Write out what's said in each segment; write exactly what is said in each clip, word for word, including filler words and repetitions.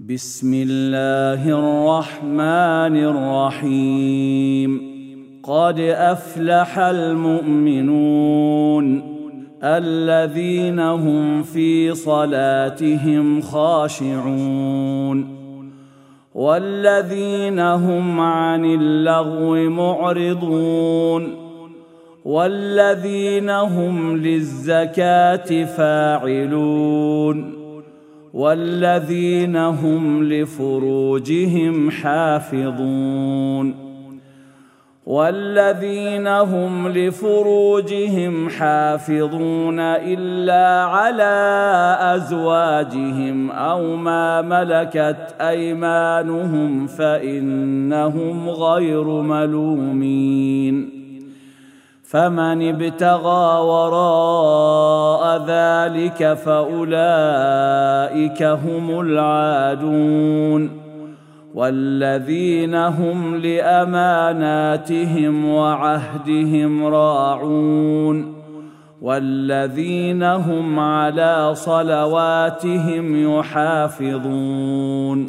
بسم الله الرحمن الرحيم. قد أفلح المؤمنون الذين هم في صلاتهم خاشعون والذين هم عن اللغو معرضون والذين هم للزكاة فاعلون والذين هم لفروجهم حافظون والذين هم لفروجهم حافظون إلا على أزواجهم أو ما ملكت أيمانهم فإنهم غير ملومين. فمن ابتغى وراء ذلك فأولئك هم العادون والذين هم لأماناتهم وعهدهم راعون والذين هم على صلواتهم يحافظون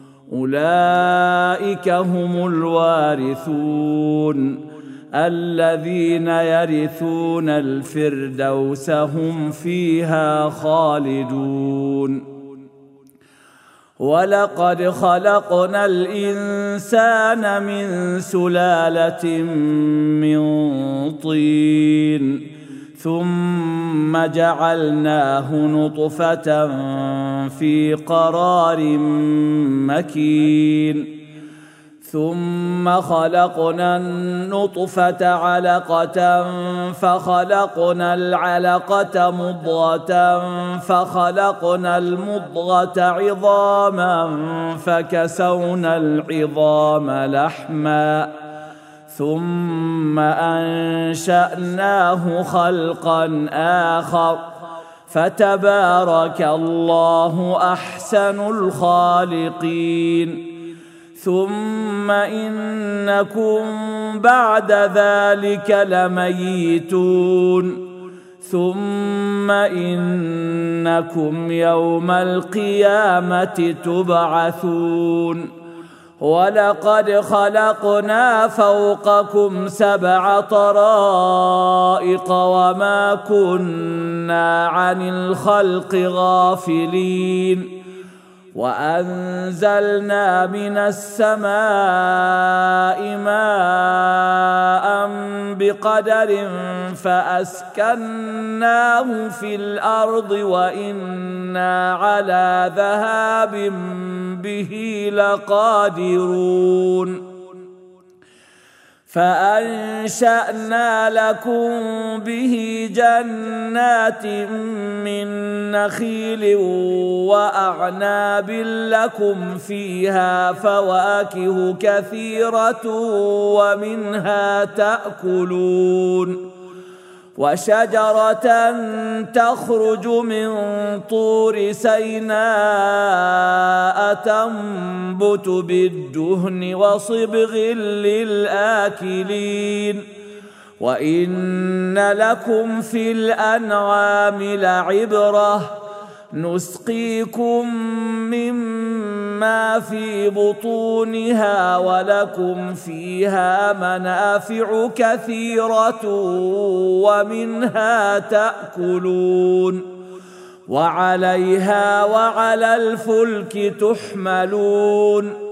أولئك هم الوارثون الذين يرثون الفردوس هم فيها خالدون. ولقد خلقنا الإنسان من سلالة من طين ثم جعلناه نطفة في قرار مكين ثم خلقنا النطفة علقة فخلقنا العلقة مضغة فخلقنا المضغة عظاما فكسونا العظام لحما ثم أنشأناه خلقا آخر فتبارك الله أحسن الخالقين. ثم إنكم بعد ذلك لميتون ثم إنكم يوم القيامة تبعثون. ولقد خلقنا فوقكم سبع طرائق وما كنا عن الخلق غافلين وأنزلنا من السماء ماء بقدر فأسكناه في الأرض وإنا على ذهاب به لقادرون. فأنشأنا لكم به جنات من نخيل وأعناب لكم فيها فواكه كثيرة ومنها تأكلون وشجرة تخرج من طور سيناء تنبت بالدهن وصبغ للآكلين وإن لكم في الأنعام لعبرة نسقيكم مما في بطونها ولكم فيها منافع كثيرة ومنها تأكلون وعليها وعلى الفلك تحملون.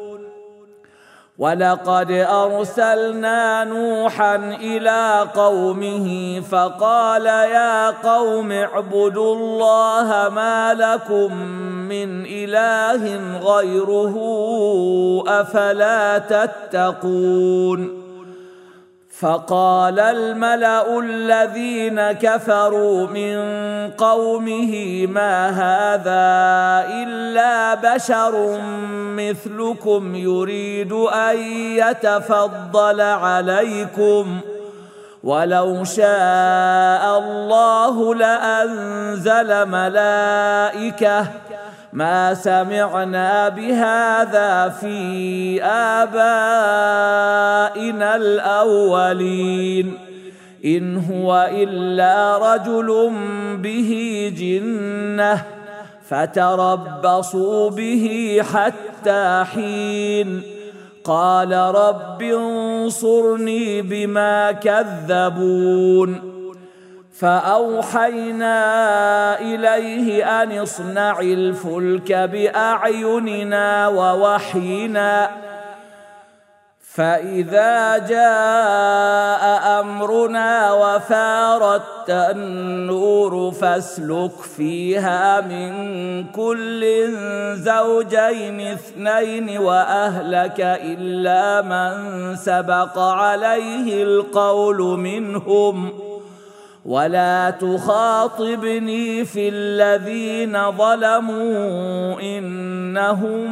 ولقد أرسلنا نوحا إلى قومه فقال يا قوم اعبدوا الله ما لكم من إله غيره أفلا تتقون. فقال الملأ الذين كفروا من قومه ما هذا إلا بشر مثلكم يريد أن يتفضل عليكم ولو شاء الله لأنزل ملائكة ما سمعنا بهذا في آبائنا الأولين إن هو إلا رجل به جنة فتربصوا به حتى حين قال رب انصرني بما كذبون فأوحينا إليه أن اصنع الفلك بأعيننا ووحينا فإذا جاء أمرنا وفارت النور فاسلك فيها من كل زوجين اثنين وأهلك إلا من سبق عليه القول منهم ولا تخاطبني في الذين ظلموا إنهم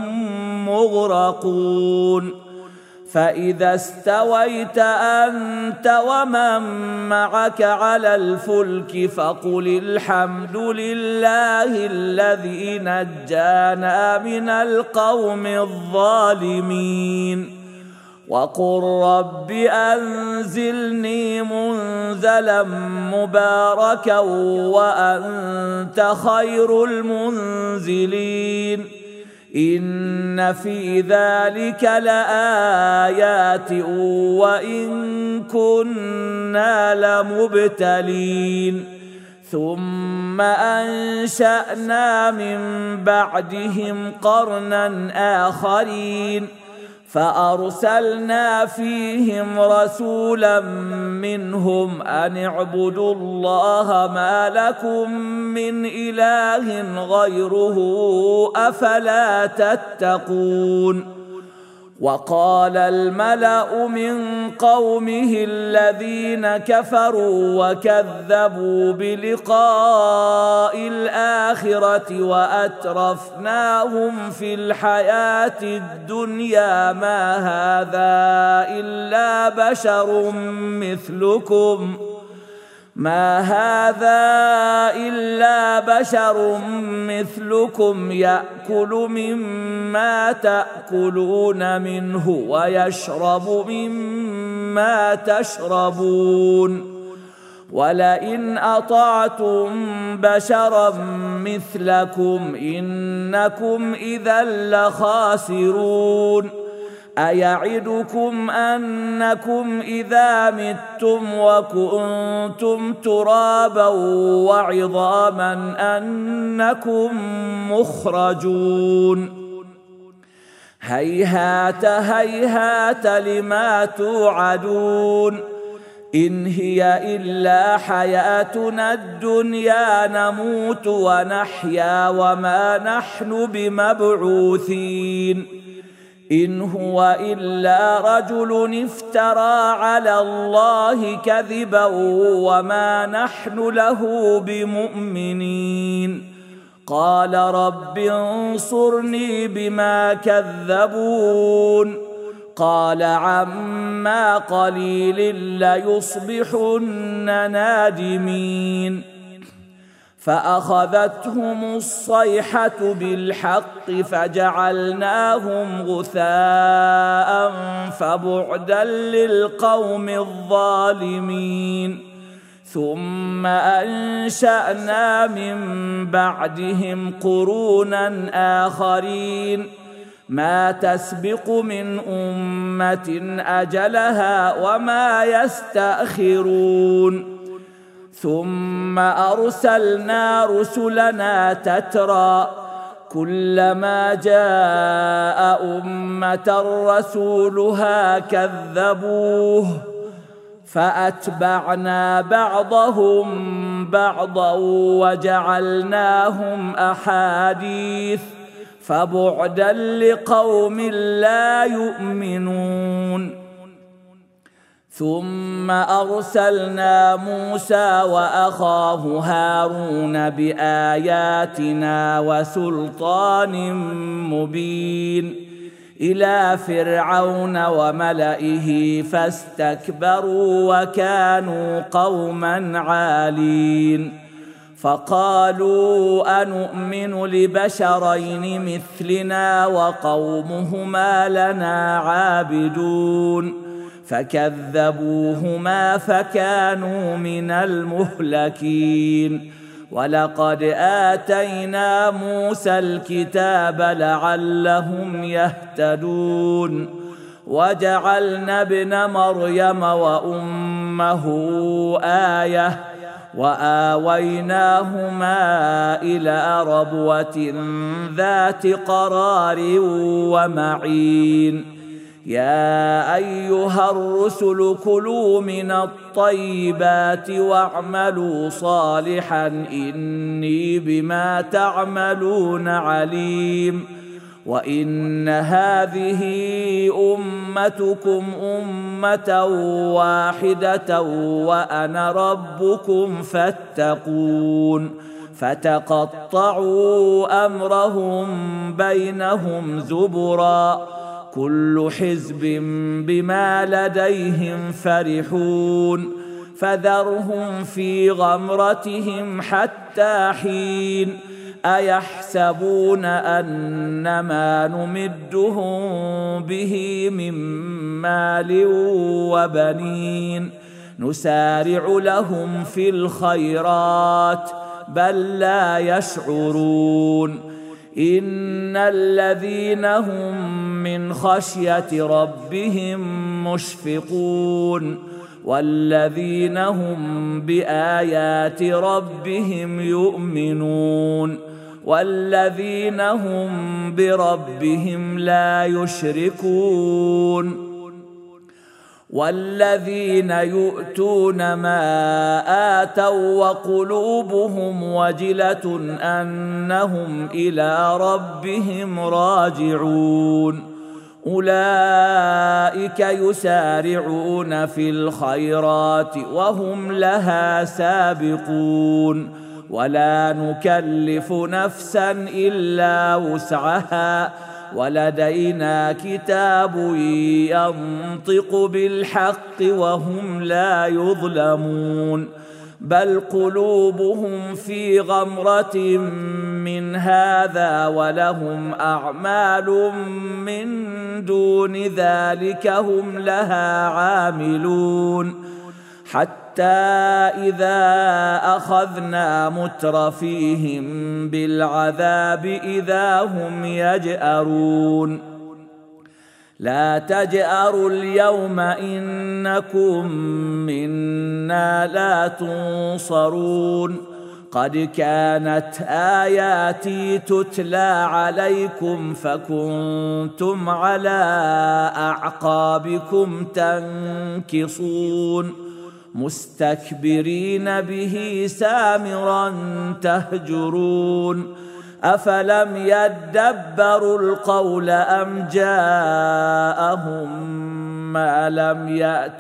مغرقون فإذا استويت أنت ومن معك على الفلك فقل الحمد لله الذي نجانا من القوم الظالمين وقل رب أنزلني منزلا مباركا وأنت خير المنزلين إن في ذلك لآيات وإن كنا لمبتلين ثم أنشأنا من بعدهم قرنا آخرين فأرسلنا فيهم رسولا منهم أن اعبدوا الله ما لكم من إله غيره أفلا تتقون وقال الملأ من قومه الذين كفروا وكذبوا بلقاء الآخرة وأترفناهم في الحياة الدنيا ما هذا إلا بشر مثلكم ما هذا إلا بشر مثلكم يأكل مما تأكلون منه ويشرب مما تشربون ولئن أطعتم بشرا مثلكم إنكم إذا لخاسرون أيعدكم أنكم إذا متم وكنتم ترابا وعظاما أنكم مخرجون هيهات هيهات لما توعدون إن هي إلا حياتنا الدنيا نموت ونحيا وما نحن بمبعوثين إن هو إلا رجل افترى على الله كذبا وما نحن له بمؤمنين قال رب انصرني بما كذبون قال عما قليل ليصبحن نادمين فأخذتهم الصيحة بالحق فجعلناهم غثاء فبعدا للقوم الظالمين ثم أنشأنا من بعدهم قرونا آخرين ما تسبق من أمة أجلها وما يستأخرون ثم أرسلنا رسلنا تترى كلما جاء أمة رسولها كذبوه فأتبعنا بعضهم بعضا وجعلناهم أحاديث فبعدا لقوم لا يؤمنون ثم أرسلنا موسى وأخاه هارون بآياتنا وسلطان مبين إلى فرعون وملئه فاستكبروا وكانوا قوما عالين فقالوا أنؤمن لبشرين مثلنا وقومهما لنا عابدون فكذبوهما فكانوا من المهلكين ولقد آتينا موسى الكتاب لعلهم يهتدون وجعلنا ابن مريم وأمه آية وآويناهما إلى ربوة ذات قرار ومعين يا أيها الرسل كلوا من الطيبات واعملوا صالحا إني بما تعملون عليم وإن هذه أمتكم أمة واحدة وأنا ربكم فاتقون فتقطعوا أمرهم بينهم زبرا كل حزب بما لديهم فرحون فذرهم في غمرتهم حتى حين أيحسبون أنما نمدهم به من مال وبنين نسارع لهم في الخيرات بل لا يشعرون إن الذين هم من خشية ربهم مشفقون والذين هم بآيات ربهم يؤمنون والذين هم بربهم لا يشركون والذين يؤتون ما آتوا وقلوبهم وجلة أنهم إلى ربهم راجعون أولئك يسارعون في الخيرات وهم لها سابقون ولا نكلف نفسا إلا وسعها ولدينا كتاب ينطق بالحق وهم لا يظلمون بل قلوبهم في غمرة من هذا ولهم أعمال من دون ذلك هم لها عاملون حتى إذا أخذنا مترفيهم بالعذاب إذا هم يجأرون لا تجأروا اليوم إنكم منا لا تنصرون قد كانت آياتي تتلى عليكم فكنتم على أعقابكم تنكصون مستكبرين به سامرا تهجرون أفلم يدبروا القول أم جاءهم ما لم يأت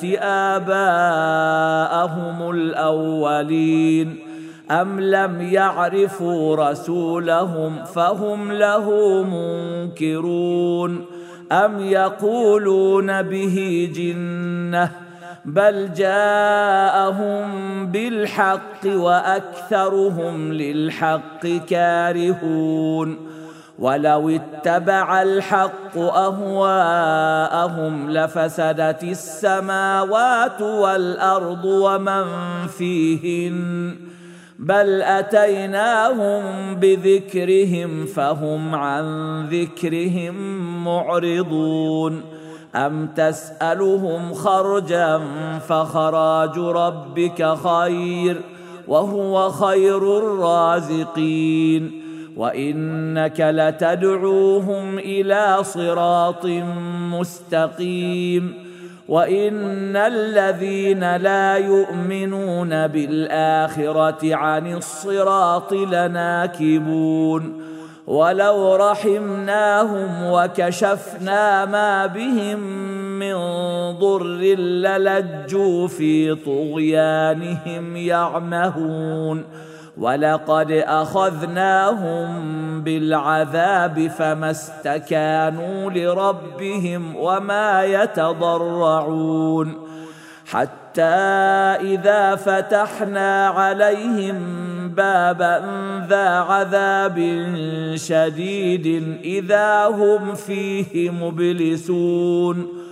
آباءهم الأولين أم لم يعرفوا رسولهم فهم له منكرون أم يقولون به جنة بل جاءهم بالحق وأكثرهم للحق كارهون ولو اتبع الحق أهواءهم لفسدت السماوات والأرض ومن فيهن بل أتيناهم بذكرهم فهم عن ذكرهم معرضون أم تسألهم خرجا فخراج ربك خير وهو خير الرازقين وإنك لتدعوهم إلى صراط مستقيم وإن الذين لا يؤمنون بالآخرة عن الصراط لناكبون ولو رحمناهم وكشفنا ما بهم من ضر للجوا في طغيانهم يعمهون ولقد أخذناهم بالعذاب فما استكانوا لربهم وما يتضرعون حتى إذا فتحنا عليهم بابا ذا عذاب شديد إذا هم فيه مبلسون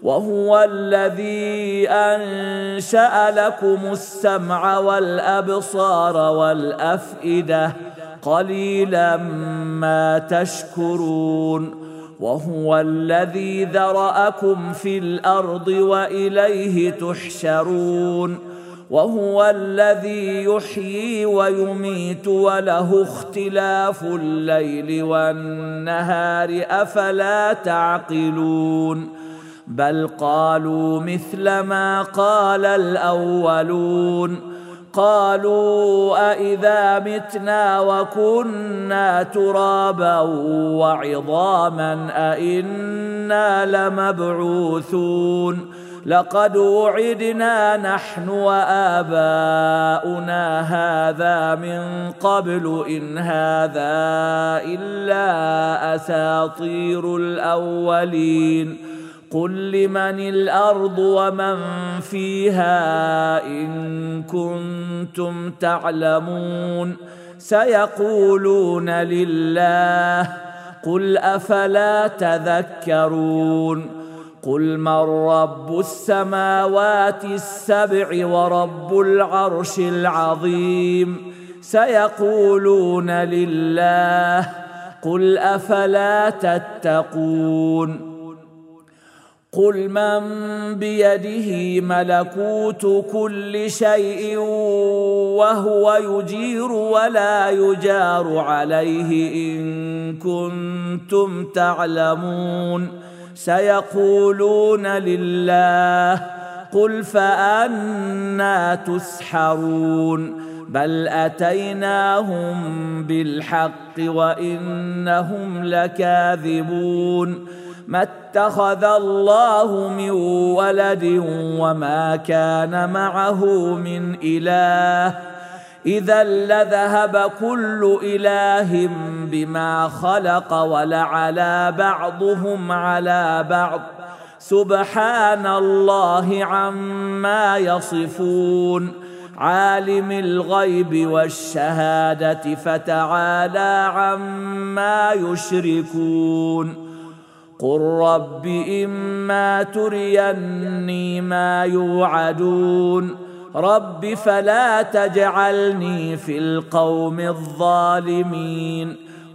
وهو الذي أنشأ لكم السمع والأبصار والأفئدة قليلا ما تشكرون وهو الذي ذرأكم في الأرض وإليه تحشرون وهو الذي يحيي ويميت وله اختلاف الليل والنهار أفلا تعقلون بل قالوا مثل ما قال الأولون قالوا أإذا متنا وكنا ترابا وعظاما أإنا لمبعوثون لقد وعدنا نحن وآباؤنا هذا من قبل إن هذا إلا أساطير الأولين قل لمن الأرض ومن فيها إن كنتم تعلمون سيقولون لله قل أفلا تذكرون قل من رب السماوات السبع ورب العرش العظيم سيقولون لله قل أفلا تتقون قل من بيده ملكوت كل شيء وهو يجير ولا يجار عليه إن كنتم تعلمون سيقولون لله قل فأنى تسحرون بل أتيناهم بالحق وإنهم لكاذبون ما اتخذ الله من ولد وما كان معه من إله إذا لذهب كل إله بما خلق ولعلى بعضهم على بعض سبحان الله عما يصفون عالم الغيب والشهادة فتعالى عما يشركون قل رب إما تريني ما يوعدون رب فلا تجعلني في القوم الظالمين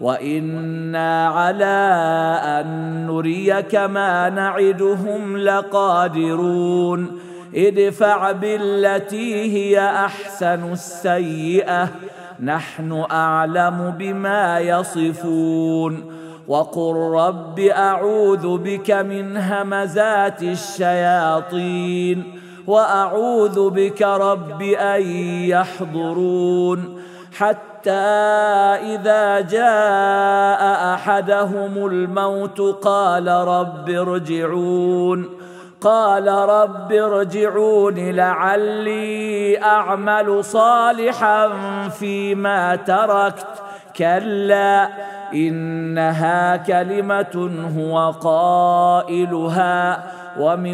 وإنا على أن نريك ما نعدهم لقادرون ادفع بالتي هي أحسن السيئة نحن أعلم بما يصفون وقل رب أعوذ بك من همزات الشياطين وأعوذ بك رب أن يحضرون حتى إذا جاء أحدهم الموت قال رب ارجعون قال رب ارجعون لعلي أعمل صالحا فيما تركت كلا إنها كلمة هو قائلها ومن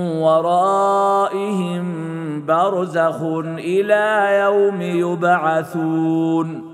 ورائهم برزخ إلى يوم يبعثون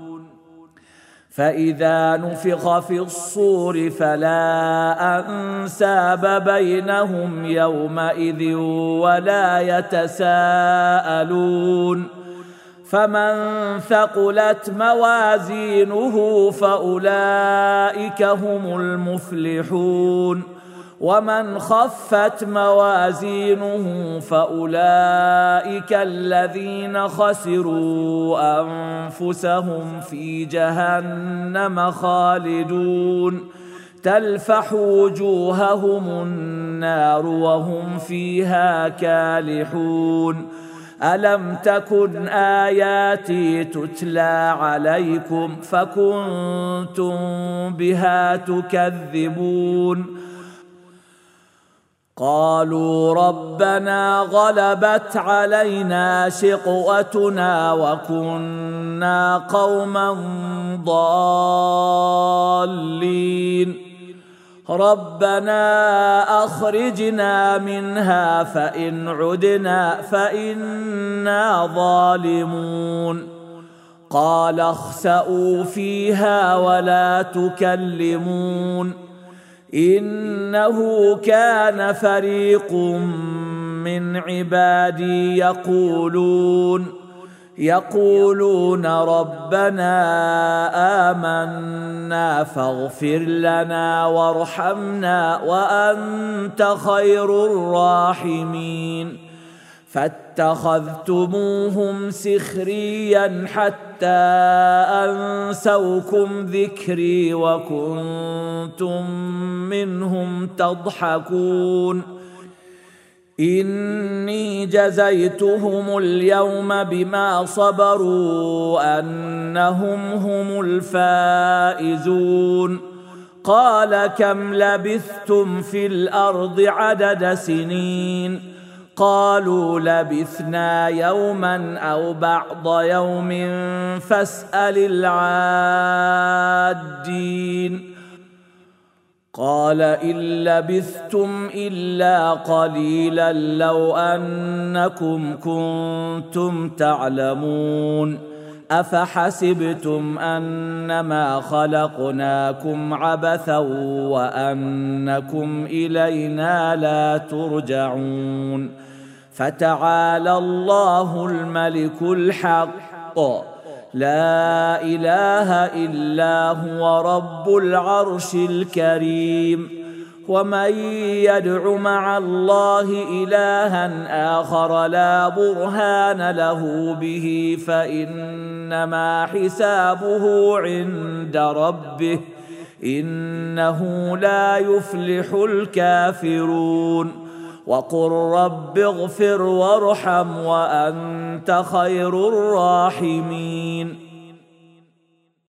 فإذا نفخ في الصور فلا أنساب بينهم يومئذ ولا يتساءلون فمن ثقلت موازينه فأولئك هم المفلحون ومن خفت موازينه فأولئك الذين خسروا أنفسهم في جهنم خالدون تلفح وجوههم النار وهم فيها كالحون ألم تكن آياتي تتلى عليكم فكنتم بها تكذبون قالوا ربنا غلبت علينا شقوتنا وكنا قوما ضالين ربنا أخرجنا منها فإن عدنا فإنا ظالمون قال اخسئوا فيها ولا تكلمون إنه كان فريق من عبادي يقولون يقولون ربنا آمنا فاغفر لنا وارحمنا وأنت خير الراحمين فاتخذتموهم سخريا حتى أنسوكم ذكري وكنتم منهم تضحكون إني جزيتهم اليوم بما صبروا أنهم هم الفائزون قال كم لبثتم في الأرض عدد سنين قالوا لبثنا يوما أو بعض يوم فاسأل العادين قال إن لبثتم إلا قليلا لو أنكم كنتم تعلمون أفحسبتم أنما خلقناكم عبثا وأنكم إلينا لا ترجعون فتعالى الله الملك الحق لا إله إلا هو رب العرش الكريم ومن يدع مع الله إلها آخر لا برهان له به فإنما حسابه عند ربه إنه لا يفلح الكافرون وقل رب اغفر وارحم وأنت خير الراحمين